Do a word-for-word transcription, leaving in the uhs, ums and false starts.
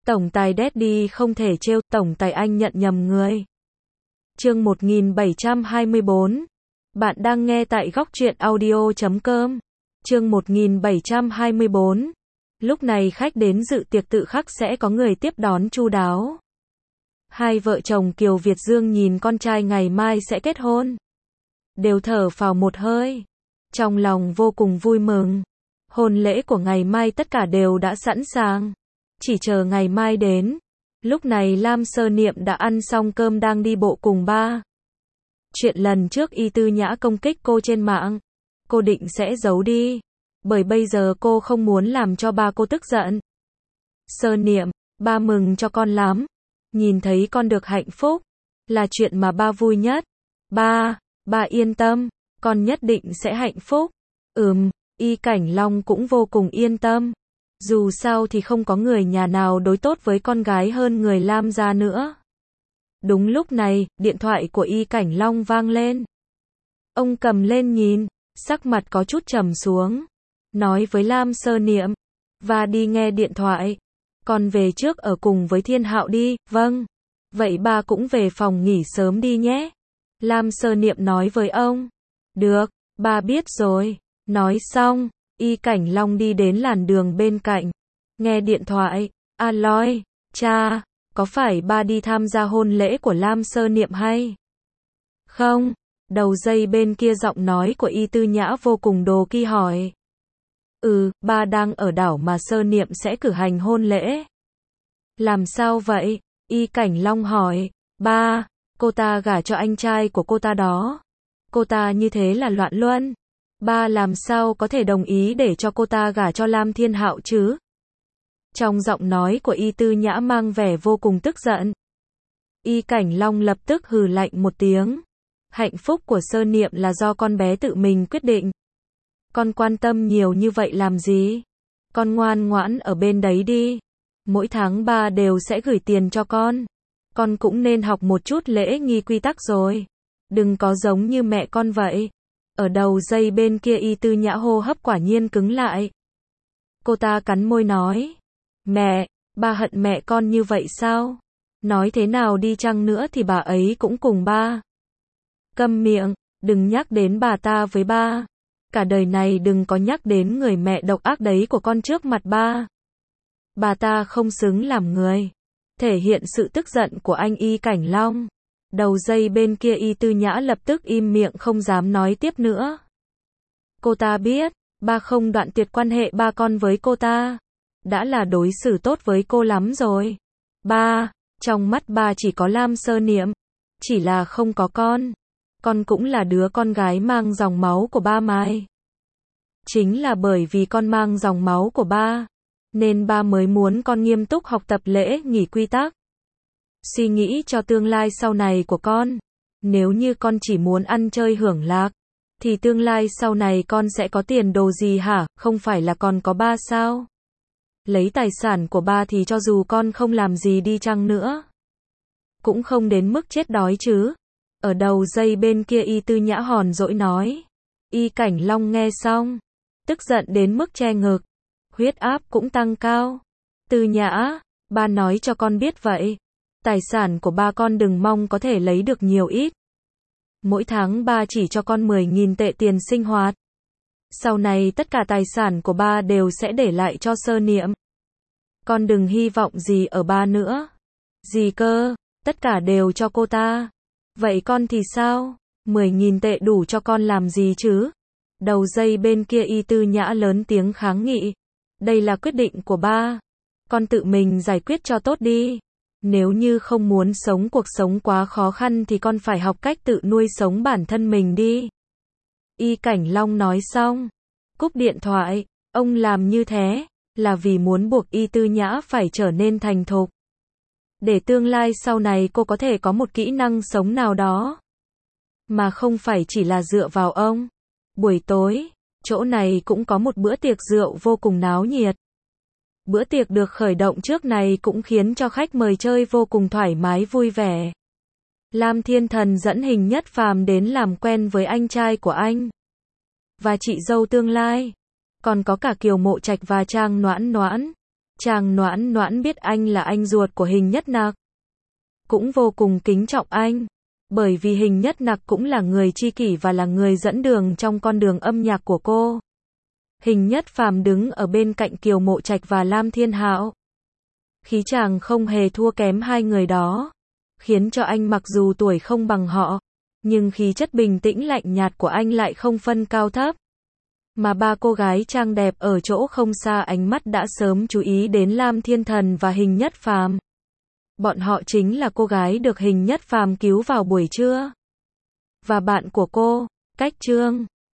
Tổng tài Daddy không thể trêu, tổng tài anh nhận nhầm người. Chương một nghìn bảy trăm hai mươi bốn. Bạn đang nghe tại góc truyện audio chấm com. Chương một nghìn bảy trăm hai mươi bốn. Lúc này khách đến dự tiệc tự khắc sẽ có người tiếp đón chu đáo. Hai vợ chồng Kiều Việt Dương nhìn con trai ngày mai sẽ kết hôn, đều thở phào một hơi, trong lòng vô cùng vui mừng. Hôn lễ của ngày mai tất cả đều đã sẵn sàng, chỉ chờ ngày mai đến. Lúc này Lam Sơ Niệm đã ăn xong cơm đang đi bộ cùng ba. Chuyện lần trước Y Tư Nhã công kích cô trên mạng, cô định sẽ giấu đi, bởi bây giờ cô không muốn làm cho ba cô tức giận. Sơ Niệm, ba mừng cho con lắm. Nhìn thấy con được hạnh phúc, là chuyện mà ba vui nhất. Ba, ba yên tâm, con nhất định sẽ hạnh phúc. Ừm, Y Cảnh Long cũng vô cùng yên tâm. Dù sao thì không có người nhà nào đối tốt với con gái hơn người Lam gia nữa. Đúng lúc này, điện thoại của Y Cảnh Long vang lên. Ông cầm lên nhìn, sắc mặt có chút trầm xuống, nói với Lam Sơ Niệm, và đi nghe điện thoại. Con về trước ở cùng với Thiên Hạo đi. Vâng. Vậy ba cũng về phòng nghỉ sớm đi nhé. Lam Sơ Niệm nói với ông. Được, ba biết rồi. Nói xong, Y Cảnh Long đi đến làn đường bên cạnh, nghe điện thoại. Aloy, cha, có phải ba đi tham gia hôn lễ của Lam Sơ Niệm hay không? Đầu dây bên kia giọng nói của Y Tư Nhã vô cùng đồ ki hỏi. Ừ, ba đang ở đảo mà Sơ Niệm sẽ cử hành hôn lễ. Làm sao vậy? Y Cảnh Long hỏi. Ba, cô ta gả cho anh trai của cô ta đó. Cô ta như thế là loạn luân. Ba làm sao có thể đồng ý để cho cô ta gả cho Lam Thiên Hạo chứ? Trong giọng nói của Y Tư Nhã mang vẻ vô cùng tức giận. Y Cảnh Long lập tức hừ lạnh một tiếng. Hạnh phúc của Sơ Niệm là do con bé tự mình quyết định. Con quan tâm nhiều như vậy làm gì? Con ngoan ngoãn ở bên đấy đi. Mỗi tháng ba đều sẽ gửi tiền cho con. Con cũng nên học một chút lễ nghi quy tắc rồi. Đừng có giống như mẹ con vậy. Ở đầu dây bên kia Y Tư Nhã hô hấp quả nhiên cứng lại. Cô ta cắn môi nói. Mẹ, ba hận mẹ con như vậy sao? Nói thế nào đi chăng nữa thì bà ấy cũng cùng ba. Câm miệng, đừng nhắc đến bà ta với ba. Cả đời này đừng có nhắc đến người mẹ độc ác đấy của con trước mặt ba. Bà ta không xứng làm người. Thể hiện sự tức giận của anh Y Cảnh Long. Đầu dây bên kia Y Tư Nhã lập tức im miệng không dám nói tiếp nữa. Cô ta biết, ba không đoạn tuyệt quan hệ ba con với cô ta. Đã là đối xử tốt với cô lắm rồi. Ba, trong mắt ba chỉ có Lam Sơ Niệm. Chỉ là không có con. Con cũng là đứa con gái mang dòng máu của ba mai. Chính là bởi vì con mang dòng máu của ba, nên ba mới muốn con nghiêm túc học tập lễ nghi quy tắc. Suy nghĩ cho tương lai sau này của con. Nếu như con chỉ muốn ăn chơi hưởng lạc, thì tương lai sau này con sẽ có tiền đồ gì hả? Không phải là còn có ba sao? Lấy tài sản của ba thì cho dù con không làm gì đi chăng nữa, cũng không đến mức chết đói chứ. Ở đầu dây bên kia Y Tư Nhã hòn dỗi nói. Y Cảnh Long nghe xong, tức giận đến mức che ngực, huyết áp cũng tăng cao. Tư Nhã, ba nói cho con biết vậy. Tài sản của ba con đừng mong có thể lấy được nhiều ít. Mỗi tháng ba chỉ cho con mười nghìn tệ tiền sinh hoạt. Sau này tất cả tài sản của ba đều sẽ để lại cho Sơ Niệm. Con đừng hy vọng gì ở ba nữa. Gì cơ, tất cả đều cho cô ta. Vậy con thì sao? mười nghìn tệ đủ cho con làm gì chứ? Đầu dây bên kia Y Tư Nhã lớn tiếng kháng nghị. Đây là quyết định của ba. Con tự mình giải quyết cho tốt đi. Nếu như không muốn sống cuộc sống quá khó khăn thì con phải học cách tự nuôi sống bản thân mình đi. Y Cảnh Long nói xong, cúp điện thoại. Ông làm như thế là vì muốn buộc Y Tư Nhã phải trở nên thành thục, để tương lai sau này cô có thể có một kỹ năng sống nào đó, mà không phải chỉ là dựa vào ông. Buổi tối, chỗ này cũng có một bữa tiệc rượu vô cùng náo nhiệt. Bữa tiệc được khởi động trước này cũng khiến cho khách mời chơi vô cùng thoải mái vui vẻ. Lam Thiên Thần dẫn Hình Nhất Phàm đến làm quen với anh trai của anh và chị dâu tương lai. Còn có cả Kiều Mộ Trạch và Trang Noãn Noãn. Chàng Noãn Noãn biết anh là anh ruột của Hình Nhất Nặc, cũng vô cùng kính trọng anh, bởi vì Hình Nhất Nặc cũng là người tri kỷ và là người dẫn đường trong con đường âm nhạc của cô. Hình Nhất Phàm đứng ở bên cạnh Kiều Mộ Trạch và Lam Thiên Hạo. Khí chàng không hề thua kém hai người đó, khiến cho anh mặc dù tuổi không bằng họ, nhưng khí chất bình tĩnh lạnh nhạt của anh lại không phân cao thấp. Mà ba cô gái trang đẹp ở chỗ không xa ánh mắt đã sớm chú ý đến Lam Thiên Thần và Hình Nhất Phàm. Bọn họ chính là cô gái được Hình Nhất Phàm cứu vào buổi trưa. Và bạn của cô, Cách Trương.